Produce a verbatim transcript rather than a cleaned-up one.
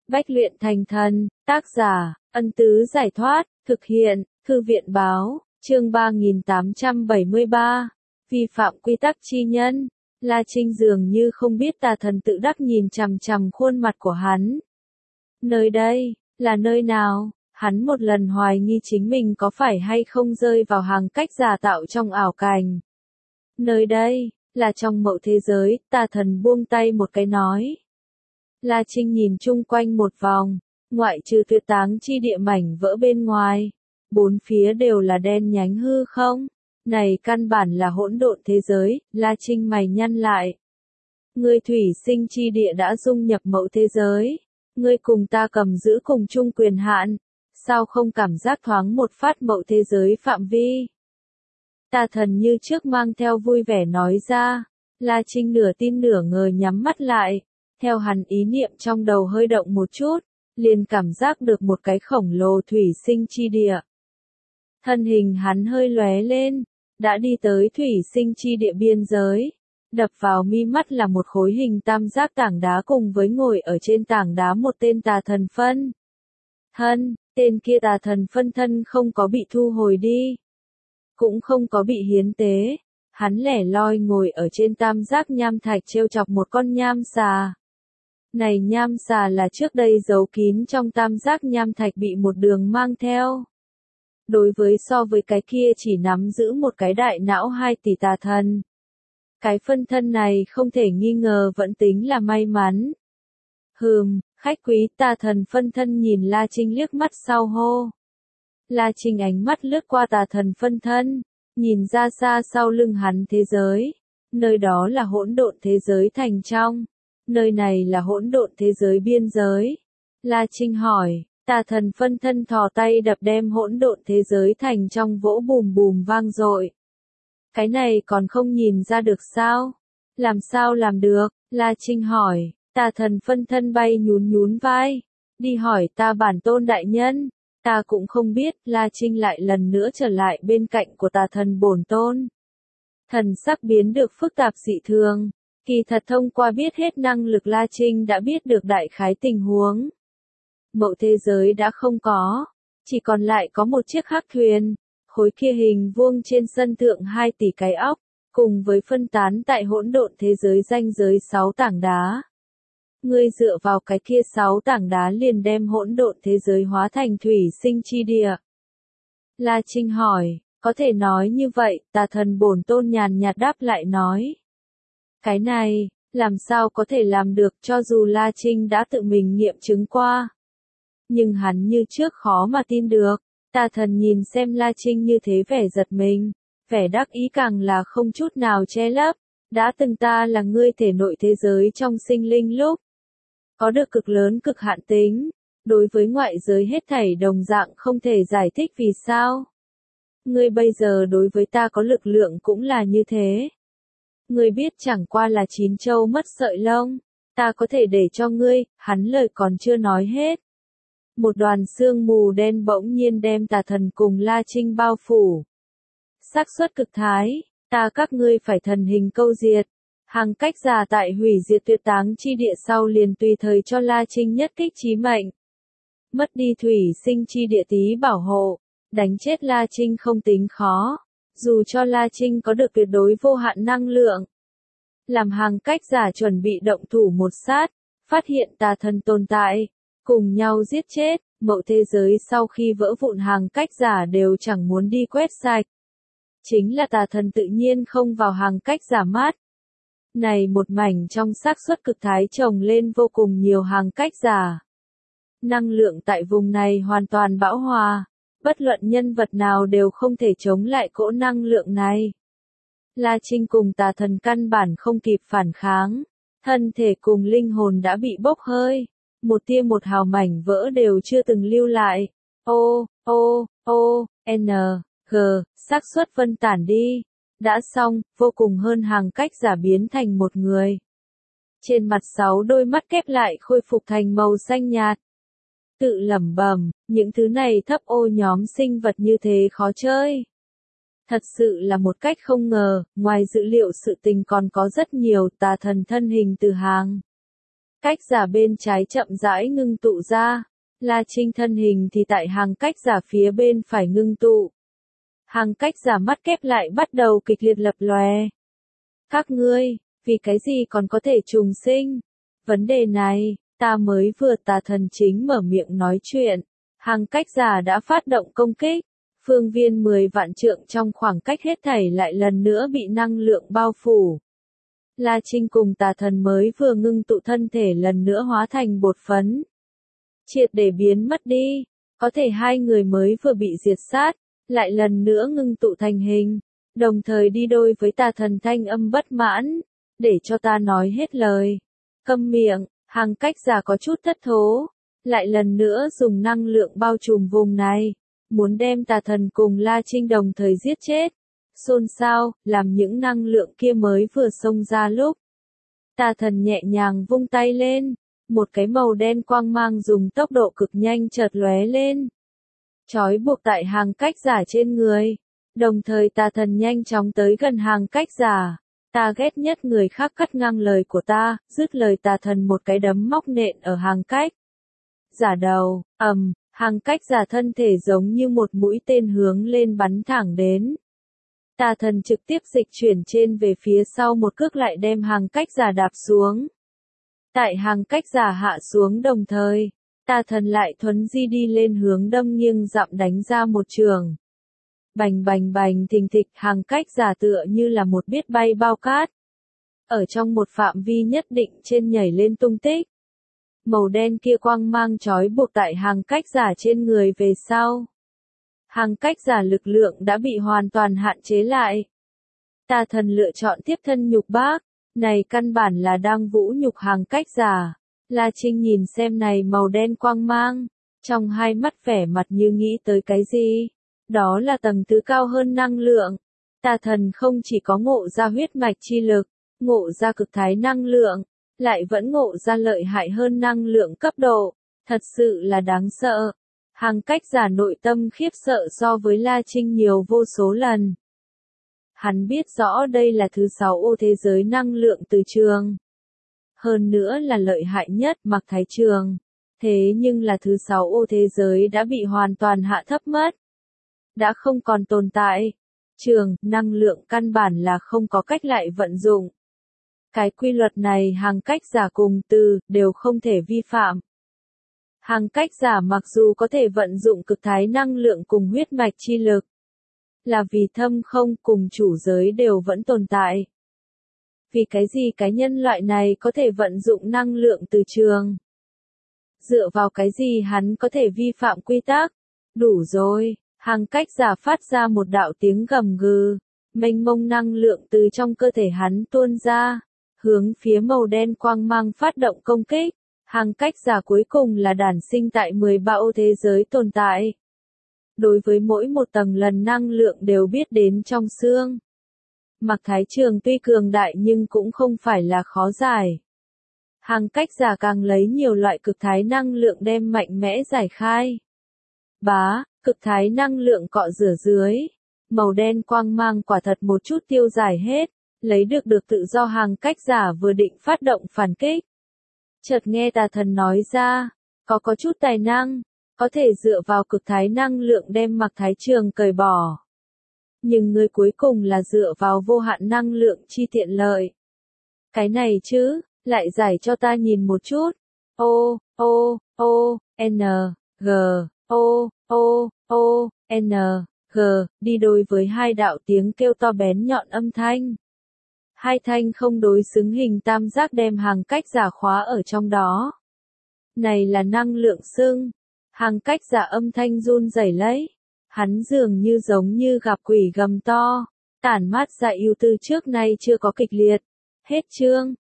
Bách luyện thành thần, tác giả, Ân Tứ Giải Thoát, thực hiện, Thư viện báo, chương ba nghìn tám trăm bảy mươi ba, vi phạm quy tắc chi nhân. La Trinh dường như không biết tà thần tự đắc nhìn chằm chằm khuôn mặt của hắn. Nơi đây, là nơi nào? Hắn một lần hoài nghi chính mình có phải hay không rơi vào hàng cách giả tạo trong ảo cảnh. Nơi đây, là trong mộng thế giới, tà thần buông tay một cái nói. La Trinh nhìn chung quanh một vòng, ngoại trừ tuyệt táng chi địa mảnh vỡ bên ngoài, bốn phía đều là đen nhánh hư không. Này căn bản là hỗn độn thế giới, La Trinh mày nhăn lại. Ngươi thủy sinh chi địa đã dung nhập mậu thế giới, ngươi cùng ta cầm giữ cùng chung quyền hạn, sao không cảm giác thoáng một phát mậu thế giới phạm vi? Tà thần như trước mang theo vui vẻ nói ra. La Trinh nửa tin nửa ngờ nhắm mắt lại, theo hắn ý niệm trong đầu hơi động một chút, liền cảm giác được một cái khổng lồ thủy sinh chi địa. Thân hình hắn hơi lóe lên, đã đi tới thủy sinh chi địa biên giới. Đập vào mi mắt là một khối hình tam giác tảng đá cùng với ngồi ở trên tảng đá một tên tà thần phân thân. Tên kia tà thần phân thân không có bị thu hồi đi, cũng không có bị hiến tế. Hắn lẻ loi ngồi ở trên tam giác nham thạch trêu chọc một con nham xà. Này nham xà là trước đây giấu kín trong tam giác nham thạch bị một đường mang theo. Đối với so với cái kia chỉ nắm giữ một cái đại não hai tỷ tà thần, cái phân thân này không thể nghi ngờ vẫn tính là may mắn. Hừm, khách quý. Tà thần phân thân nhìn La Trinh liếc mắt sau hô. La Trinh ánh mắt lướt qua tà thần phân thân, nhìn ra xa sau lưng hắn thế giới. Nơi đó là hỗn độn thế giới thành trong. Nơi này là hỗn độn thế giới biên giới. La Trinh hỏi, tà thần phân thân thò tay đập đem hỗn độn thế giới thành trong vỗ bùm bùm vang dội. Cái này còn không nhìn ra được sao? Làm sao làm được? La Trinh hỏi. Tà thần phân thân bay nhún nhún vai. Đi hỏi ta bản tôn đại nhân. Ta cũng không biết. La Trinh lại lần nữa trở lại bên cạnh của tà thần bổn tôn. Thần sắc biến được phức tạp dị thường. Kỳ thật thông qua biết hết năng lực La Trinh đã biết được đại khái tình huống. Mậu thế giới đã không có. Chỉ còn lại có một chiếc hắc thuyền. Khối kia hình vuông trên sân thượng hai tỷ cái óc. Cùng với phân tán tại hỗn độn thế giới ranh giới sáu tảng đá. Ngươi dựa vào cái kia sáu tảng đá liền đem hỗn độn thế giới hóa thành thủy sinh chi địa. La Trinh hỏi, có thể nói như vậy? Tà thần bổn tôn nhàn nhạt đáp lại nói. Cái này, làm sao có thể làm được cho dù La Trinh đã tự mình nghiệm chứng qua. Nhưng hắn như trước khó mà tin được. Tà thần nhìn xem La Trinh như thế vẻ giật mình, vẻ đắc ý càng là không chút nào che lấp. Đã từng ta là ngươi thể nội thế giới trong sinh linh lúc. Có được cực lớn cực hạn tính. Đối với ngoại giới hết thảy đồng dạng không thể giải thích vì sao. Ngươi bây giờ đối với ta có lực lượng cũng là như thế. Ngươi biết chẳng qua là chín châu mất sợi lông. Ta có thể để cho ngươi. Hắn lời còn chưa nói hết. Một đoàn sương mù đen bỗng nhiên đem tà thần cùng La Trinh bao phủ. Xác suất cực thái. Ta các ngươi phải thần hình câu diệt. Hàng cách giả tại hủy diệt tuyệt táng chi địa sau liền tùy thời cho La Trinh nhất kích chí mệnh. Mất đi thủy sinh chi địa tí bảo hộ. Đánh chết La Trinh không tính khó. Dù cho La Trinh có được tuyệt đối vô hạn năng lượng. Làm hàng cách giả chuẩn bị động thủ một sát. Phát hiện tà thần tồn tại. Cùng nhau giết chết. Mậu thế giới sau khi vỡ vụn hàng cách giả đều chẳng muốn đi quét sạch. Chính là tà thần tự nhiên không vào hàng cách giả mát. Này một mảnh trong xác suất cực thái trồng lên vô cùng nhiều hàng cách giả. Năng lượng tại vùng này hoàn toàn bão hòa. Bất luận nhân vật nào đều không thể chống lại cỗ năng lượng này. La Trinh cùng tà thần căn bản không kịp phản kháng. Thân thể cùng linh hồn đã bị bốc hơi. Một tia một hào mảnh vỡ đều chưa từng lưu lại. O, O, O, N, G, xác suất phân tản đi. Đã xong, vô cùng hơn hàng cách giả biến thành một người. Trên mặt sáu đôi mắt kép lại khôi phục thành màu xanh nhạt. Tự lẩm bẩm, những thứ này thấp ô nhóm sinh vật như thế khó chơi. Thật sự là một cách không ngờ, ngoài dữ liệu sự tình còn có rất nhiều tà thần thân hình từ hàng. cách giả bên trái chậm rãi ngưng tụ ra. La Trinh thân hình thì tại hàng cách giả phía bên phải ngưng tụ. Hàng cách giả mắt kép lại bắt đầu kịch liệt lập lòe. Các ngươi, vì cái gì còn có thể trùng sinh? Vấn đề này, ta mới vừa tà thần chính mở miệng nói chuyện. Hàng cách giả đã phát động công kích. Phương viên mười vạn trượng trong khoảng cách hết thảy lại lần nữa bị năng lượng bao phủ. La Trinh cùng tà thần mới vừa ngưng tụ thân thể lần nữa hóa thành bột phấn. Triệt để biến mất đi. Có thể hai người mới vừa bị diệt sát, lại lần nữa ngưng tụ thành hình. Đồng thời đi đôi với tà thần thanh âm bất mãn. Để cho ta nói hết lời. Câm miệng, hàng cách giả có chút thất thố. Lại lần nữa dùng năng lượng bao trùm vùng này. Muốn đem tà thần cùng La Trinh đồng thời giết chết. Xôn xao, làm những năng lượng kia mới vừa xông ra lúc. Tà thần nhẹ nhàng vung tay lên. Một cái màu đen quang mang dùng tốc độ cực nhanh chợt lóe lên. Trói buộc tại hàng cách giả trên người. Đồng thời tà thần nhanh chóng tới gần hàng cách giả. Ta ghét nhất người khác cắt ngang lời của ta, dứt lời tà thần một cái đấm móc nện ở hàng cách giả đầu, ầm, hàng cách giả thân thể giống như một mũi tên hướng lên bắn thẳng đến. Tà thần trực tiếp dịch chuyển trên về phía sau một cước lại đem hàng cách giả đạp xuống. Tại hàng cách giả hạ xuống đồng thời, tà thần lại thuấn di đi lên hướng đâm nghiêng dặm đánh ra một trường. Bành bành bành thình thịch, hàng cách giả tựa như là một biết bay bao cát. Ở trong một phạm vi nhất định trên nhảy lên tung tích. Màu đen kia quang mang trói buộc tại hàng cách giả trên người về sau. Hàng cách giả lực lượng đã bị hoàn toàn hạn chế lại. Tà thần lựa chọn tiếp thân nhục bác. Này căn bản là đang vũ nhục hàng cách giả. La Trinh nhìn xem này màu đen quang mang. Trong hai mắt vẻ mặt như nghĩ tới cái gì. Đó là tầng thứ cao hơn năng lượng. Tà thần không chỉ có ngộ ra huyết mạch chi lực, ngộ ra cực thái năng lượng, lại vẫn ngộ ra lợi hại hơn năng lượng cấp độ. Thật sự là đáng sợ. Hàng cách giả nội tâm khiếp sợ so với La Trinh nhiều vô số lần. Hắn biết rõ đây là thứ sáu ô thế giới năng lượng từ trường. Hơn nữa là lợi hại nhất Mạc Thái Trường. Thế nhưng là thứ sáu ô thế giới đã bị hoàn toàn hạ thấp mất. Đã không còn tồn tại. Trường, năng lượng căn bản là không có cách lại vận dụng. Cái quy luật này hàng cách giả cùng từ, đều không thể vi phạm. Hàng cách giả mặc dù có thể vận dụng cực thái năng lượng cùng huyết mạch chi lực. Là vì thâm không cùng chủ giới đều vẫn tồn tại. Vì cái gì cái nhân loại này có thể vận dụng năng lượng từ trường? Dựa vào cái gì hắn có thể vi phạm quy tắc? Đủ rồi, hàng cách giả phát ra một đạo tiếng gầm gừ. Mênh mông năng lượng từ trong cơ thể hắn tuôn ra. Hướng phía màu đen quang mang phát động công kích. Hàng cách giả cuối cùng là đản sinh tại mười ba ô thế giới tồn tại. Đối với mỗi một tầng lần năng lượng đều biết đến trong xương. Mạc Thái Trường tuy cường đại nhưng cũng không phải là khó giải. Hàng cách giả càng lấy nhiều loại cực thái năng lượng đem mạnh mẽ giải khai. Bá, cực thái năng lượng cọ rửa dưới. Màu đen quang mang quả thật một chút tiêu giải hết. Lấy được được tự do hàng cách giả vừa định phát động phản kích. Chợt nghe tà thần nói ra, có có chút tài năng, có thể dựa vào cực thái năng lượng đem Mạc Thái Trường cởi bỏ. Nhưng người cuối cùng là dựa vào vô hạn năng lượng chi tiện lợi. Cái này chứ, lại giải cho ta nhìn một chút. O, O, O, N, G, O, O, O, N, G, đi đôi với hai đạo tiếng kêu to bén nhọn âm thanh. Hai thanh không đối xứng hình tam giác đem hàng cách giả khóa ở trong đó. Này là năng lượng xưng. Hàng cách giả âm thanh run rẩy lấy. Hắn dường như giống như gặp quỷ gầm to. Tản mát ra ưu tư trước nay chưa có kịch liệt. Hết chương.